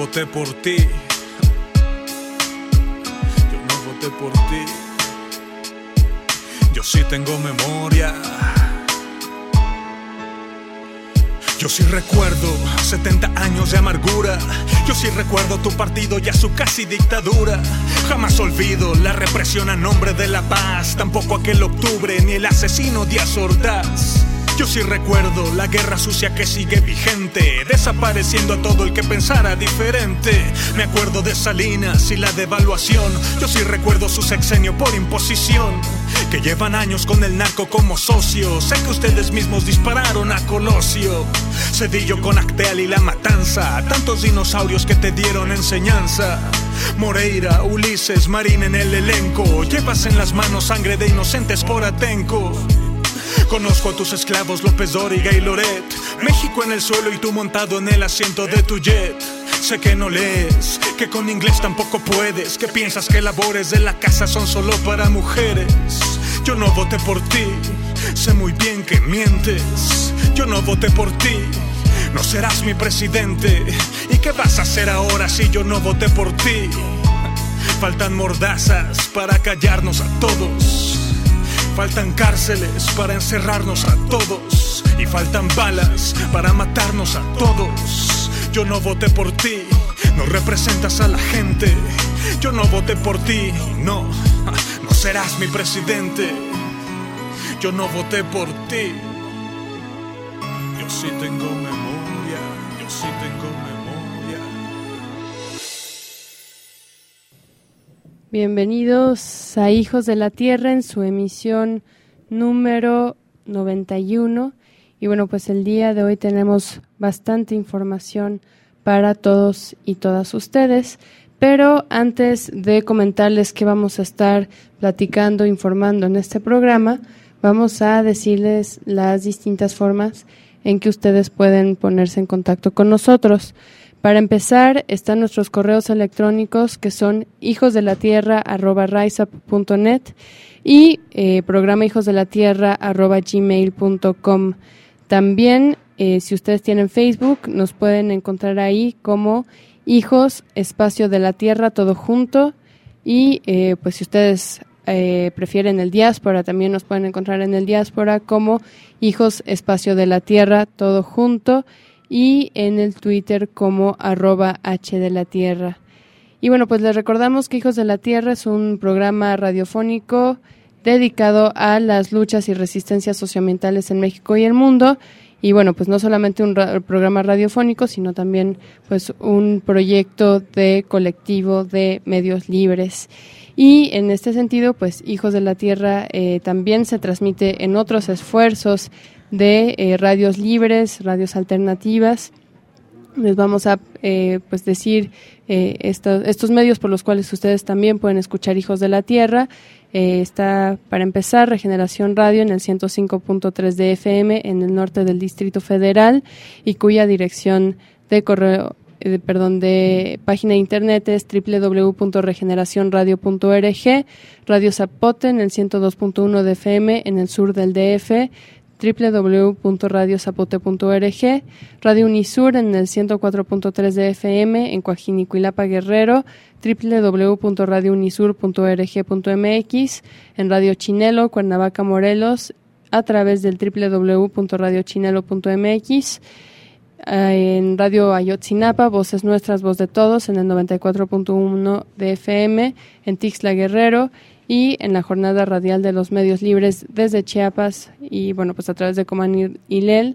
voté por ti. Yo no voté por ti. Yo sí tengo memoria. Yo sí recuerdo 70 años de amargura. Yo sí recuerdo tu partido y a su casi dictadura. Jamás olvido la represión a nombre de la paz. Tampoco aquel octubre ni el asesino Díaz Ordaz. Yo sí recuerdo la guerra sucia que sigue vigente, desapareciendo a todo el que pensara diferente. Me acuerdo de Salinas y la devaluación. Yo sí recuerdo su sexenio por imposición, que llevan años con el narco como socio. Sé que ustedes mismos dispararon a Colosio, Cedillo con Acteal y La Matanza, tantos dinosaurios que te dieron enseñanza. Moreira, Ulises, Marín en el elenco, llevas en las manos sangre de inocentes por Atenco. Conozco a tus esclavos López Dóriga y Loret, México en el suelo y tú montado en el asiento de tu jet. Sé que no lees, que con inglés tampoco puedes, que piensas que labores de la casa son solo para mujeres. Yo no voté por ti, sé muy bien que mientes. Yo no voté por ti, no serás mi presidente. ¿Y qué vas a hacer ahora si yo no voté por ti? Faltan mordazas para callarnos a todos. Faltan cárceles para encerrarnos a todos. Y faltan balas para matarnos a todos. Yo no voté por ti, no representas a la gente. Yo no voté por ti, no serás mi presidente. Yo no voté por ti. Yo sí tengo memoria, yo sí tengo memoria. Bienvenidos a Hijos de la Tierra en su emisión número 91. Y bueno, pues el día de hoy tenemos bastante información para todos y todas ustedes. Pero antes de comentarles qué vamos a estar platicando, informando en este programa, vamos a decirles las distintas formas en que ustedes pueden ponerse en contacto con nosotros. Para empezar, están nuestros correos electrónicos que son hijosdelatierra@riseup.net y programa hijosdelatierra@gmail.com. También, si ustedes tienen Facebook, nos pueden encontrar ahí como Hijos, Espacio de la Tierra, todo junto. Y pues si ustedes prefieren el Diáspora, también nos pueden encontrar en el Diáspora como Hijos, Espacio de la Tierra, todo junto. Y en el Twitter como @H de la Tierra. Y bueno, pues les recordamos que Hijos de la Tierra es un programa radiofónico dedicado a las luchas y resistencias socioambientales en México y el mundo. Y bueno, pues no solamente un programa radiofónico, sino también pues un proyecto de colectivo de medios libres. Y en este sentido, pues Hijos de la Tierra también se transmite en otros esfuerzos de radios libres, radios alternativas. Les vamos a pues decir estos medios por los cuales ustedes también pueden escuchar Hijos de la Tierra. Está, para empezar, Regeneración Radio en el 105.3 de FM en el norte del Distrito Federal, y cuya dirección de de página de internet es www.regeneracionradio.org. Radio Zapote en el 102.1 de FM en el sur del DF, www.radiozapote.org. Radio Unisur en el 104.3 de FM en Coajinicuilapa, Guerrero, www.radiounisur.org.mx. En Radio Chinelo, Cuernavaca, Morelos, a través del www.radiochinelo.mx. En Radio Ayotzinapa, Voces Nuestras, Voz de Todos, en el 94.1 de FM en Tixla, Guerrero. Y en la jornada radial de los medios libres desde Chiapas, y bueno, pues a través de Comanilel,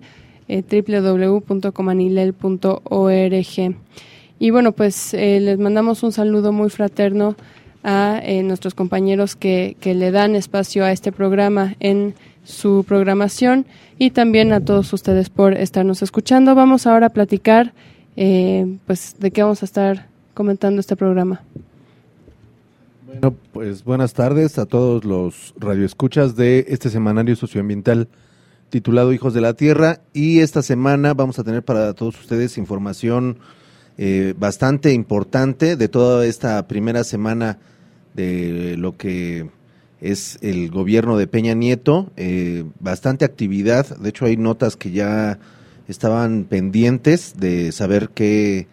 www.comanilel.org. Y bueno, pues les mandamos un saludo muy fraterno a nuestros compañeros que le dan espacio a este programa en su programación, y también a todos ustedes por estarnos escuchando. Vamos ahora a platicar pues de qué vamos a estar comentando este programa. Bueno, pues buenas tardes a todos los radioescuchas de este semanario socioambiental titulado Hijos de la Tierra, y esta semana vamos a tener para todos ustedes información bastante importante de toda esta primera semana de lo que es el gobierno de Peña Nieto. Bastante actividad, de hecho hay notas que ya estaban pendientes de saber qué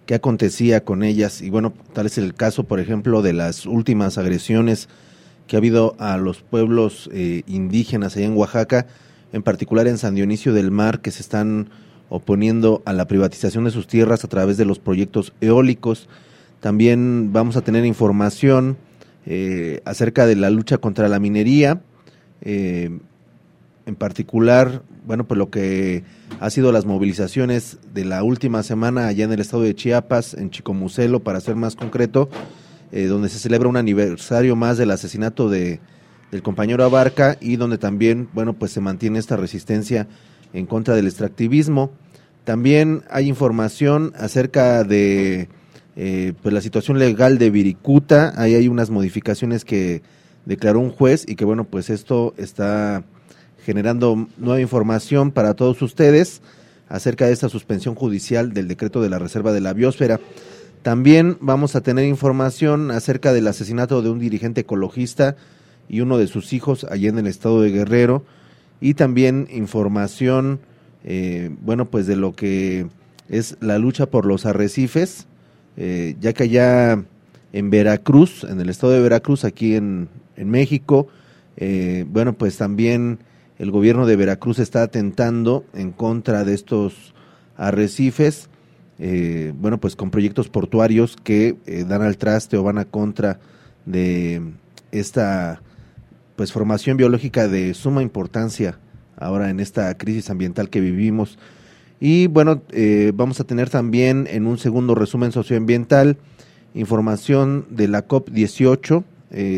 qué acontecía con ellas. Y bueno, tal es el caso, por ejemplo, de las últimas agresiones que ha habido a los pueblos indígenas allá en Oaxaca, en particular en San Dionisio del Mar, que se están oponiendo a la privatización de sus tierras a través de los proyectos eólicos. También vamos a tener información acerca de la lucha contra la minería, en particular, bueno, pues lo que ha sido las movilizaciones de la última semana allá en el estado de Chiapas, en Chicomucelo, para ser más concreto, donde se celebra un aniversario más del asesinato del compañero Abarca, y donde también, bueno, pues se mantiene esta resistencia en contra del extractivismo. También hay información acerca de pues la situación legal de Viricuta. Ahí hay unas modificaciones que declaró un juez, y que bueno, pues esto está generando nueva información para todos ustedes acerca de esta suspensión judicial del decreto de la reserva de la biosfera. También vamos a tener información acerca del asesinato de un dirigente ecologista y uno de sus hijos allá en el estado de Guerrero, y también información, bueno, pues de lo que es la lucha por los arrecifes, ya que allá en Veracruz, en el estado de Veracruz, aquí en México, bueno, pues también el gobierno de Veracruz está atentando en contra de estos arrecifes, bueno, pues con proyectos portuarios que dan al traste o van a contra de esta pues formación biológica de suma importancia ahora en esta crisis ambiental que vivimos. Y bueno, vamos a tener también en un segundo resumen socioambiental información de la COP18,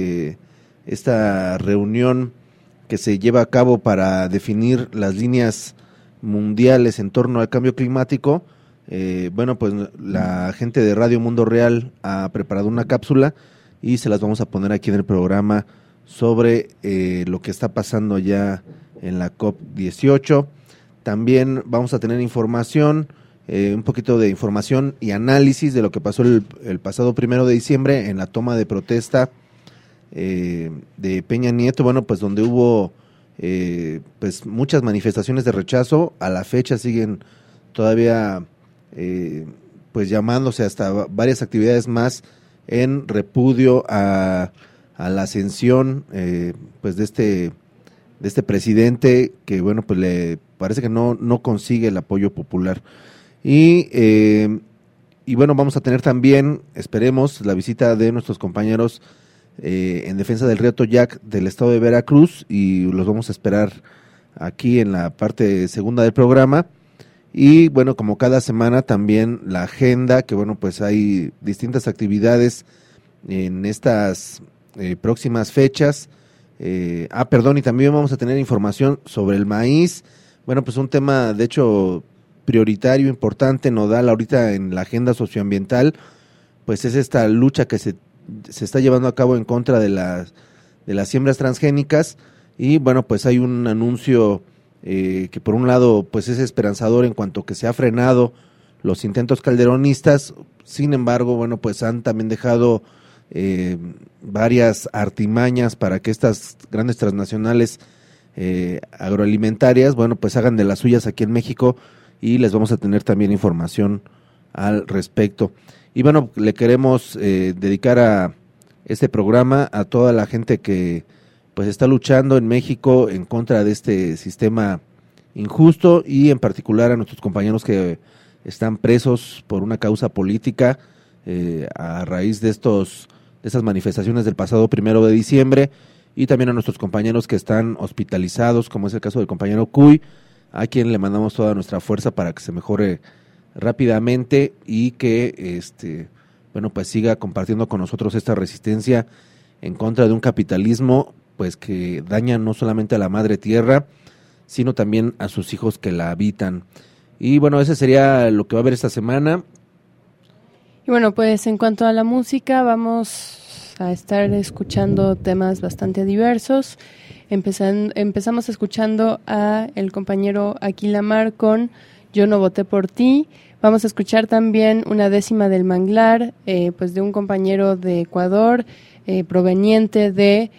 esta reunión que se lleva a cabo para definir las líneas mundiales en torno al cambio climático. Bueno, pues la gente de Radio Mundo Real ha preparado una cápsula y se las vamos a poner aquí en el programa sobre lo que está pasando ya en la COP18. También vamos a tener información, un poquito de información y análisis de lo que pasó el pasado 1 de diciembre en la toma de protesta de Peña Nieto, bueno, pues donde hubo pues muchas manifestaciones de rechazo. A la fecha siguen todavía pues llamándose hasta varias actividades más en repudio a la ascensión pues de este presidente, que bueno, pues le parece que no consigue el apoyo popular. Y bueno, vamos a tener también, esperemos, la visita de nuestros compañeros en defensa del río Toyac del estado de Veracruz, y los vamos a esperar aquí en la parte segunda del programa. Y bueno, como cada semana también la agenda, que bueno, pues hay distintas actividades en estas próximas fechas. Y también vamos a tener información sobre el maíz. Bueno, pues un tema de hecho prioritario, importante, nodal ahorita en la agenda socioambiental, pues es esta lucha que se está llevando a cabo en contra de las siembras transgénicas. Y bueno, pues hay un anuncio que por un lado pues es esperanzador en cuanto que se ha frenado los intentos calderonistas. Sin embargo, bueno, pues han también dejado varias artimañas para que estas grandes transnacionales agroalimentarias, bueno, pues hagan de las suyas aquí en México, y les vamos a tener también información al respecto. Y bueno, le queremos dedicar a este programa a toda la gente que pues está luchando en México en contra de este sistema injusto, y en particular a nuestros compañeros que están presos por una causa política a raíz de estas manifestaciones del pasado 1 de diciembre, y también a nuestros compañeros que están hospitalizados, como es el caso del compañero Cuy, a quien le mandamos toda nuestra fuerza para que se mejore rápidamente y que bueno, pues siga compartiendo con nosotros esta resistencia en contra de un capitalismo pues que daña no solamente a la madre tierra, sino también a sus hijos que la habitan. Y bueno, ese sería lo que va a haber esta semana. Y bueno, pues en cuanto a la música, vamos a estar escuchando temas bastante diversos. Empezamos escuchando a el compañero Aquilamar con Yo no voté por ti. Vamos a escuchar también una décima del manglar, pues de un compañero de Ecuador, proveniente de,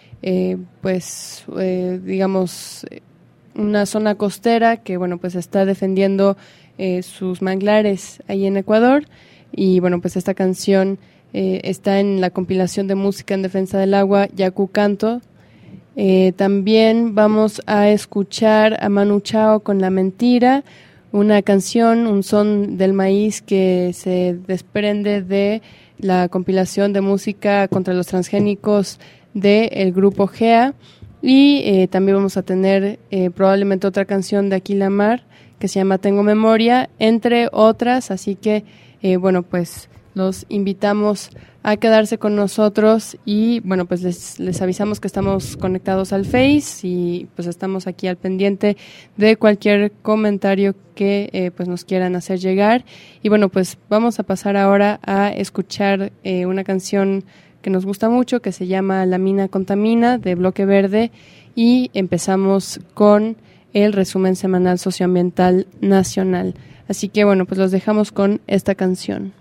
digamos, una zona costera que, bueno, pues está defendiendo sus manglares ahí en Ecuador. y bueno, pues esta canción está en la compilación de música en defensa del agua, Yacu Canto. También vamos a escuchar a Manu Chao con La Mentira, una canción, un son del maíz que se desprende de la compilación de música contra los transgénicos del grupo GEA. Y también vamos a tener probablemente otra canción de Aquila Mar que se llama Tengo Memoria, entre otras, así que bueno, pues los invitamos a quedarse con nosotros y bueno, pues les avisamos que estamos conectados al Face y pues estamos aquí al pendiente de cualquier comentario que pues nos quieran hacer llegar. Y bueno, pues vamos a pasar ahora a escuchar una canción que nos gusta mucho, que se llama La Mina Contamina, de Bloque Verde, y empezamos con el resumen semanal socioambiental nacional. Así que bueno, pues los dejamos con esta canción.